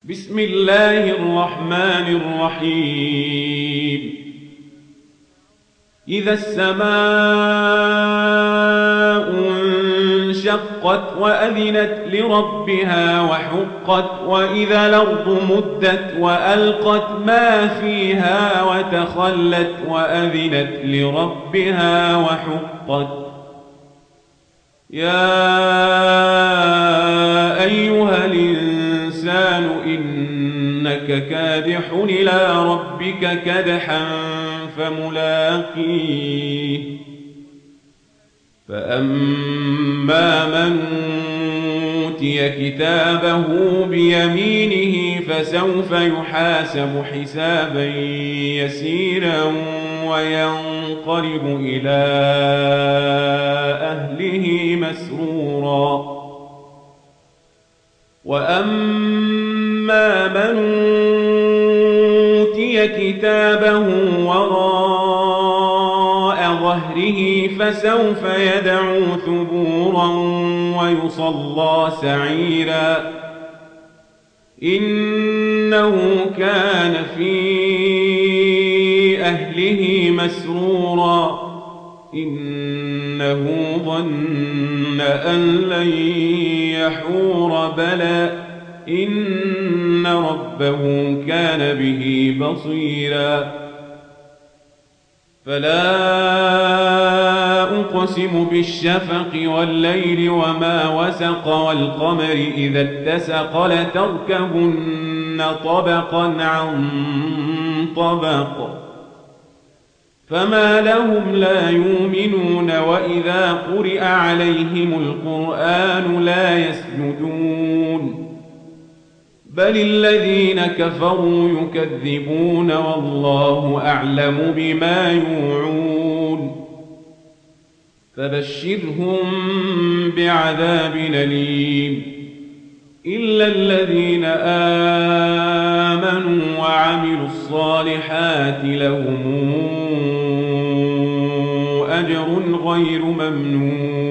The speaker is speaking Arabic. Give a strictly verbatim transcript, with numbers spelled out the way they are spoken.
بسم الله الرحمن الرحيم إذا السماء انشقت وأذنت لربها وحقت وإذا الأرض مدت وألقت ما فيها وتخلت وأذنت لربها وحقت يا أيها الإنسان إنك كادح إلى ربك كدحا فملاقيه فأما من أوتي كتابه بيمينه فسوف يحاسب حسابا يسيرا وينقلب إلى أهله مسرورا وأما من أوتي كتابه وراء ظهره فسوف يدعو ثبورا ويصلى سعيرا إنه كان في أهله مسرورا إنه ظن أن لن يحور بلى إن ربه كان به بصيرا فلا أقسم بالشفق والليل وما وسق والقمر إذا اتسق لتركبن طبقا عن طبق فما لهم لا يؤمنون وإذا قرئ عليهم القرآن لا يسجدون بل الذين كفروا يكذبون والله أعلم بما يوعون فبشرهم بعذاب أليم إلا الذين آمنوا وعملوا الصالحات لهم أجر غير ممنون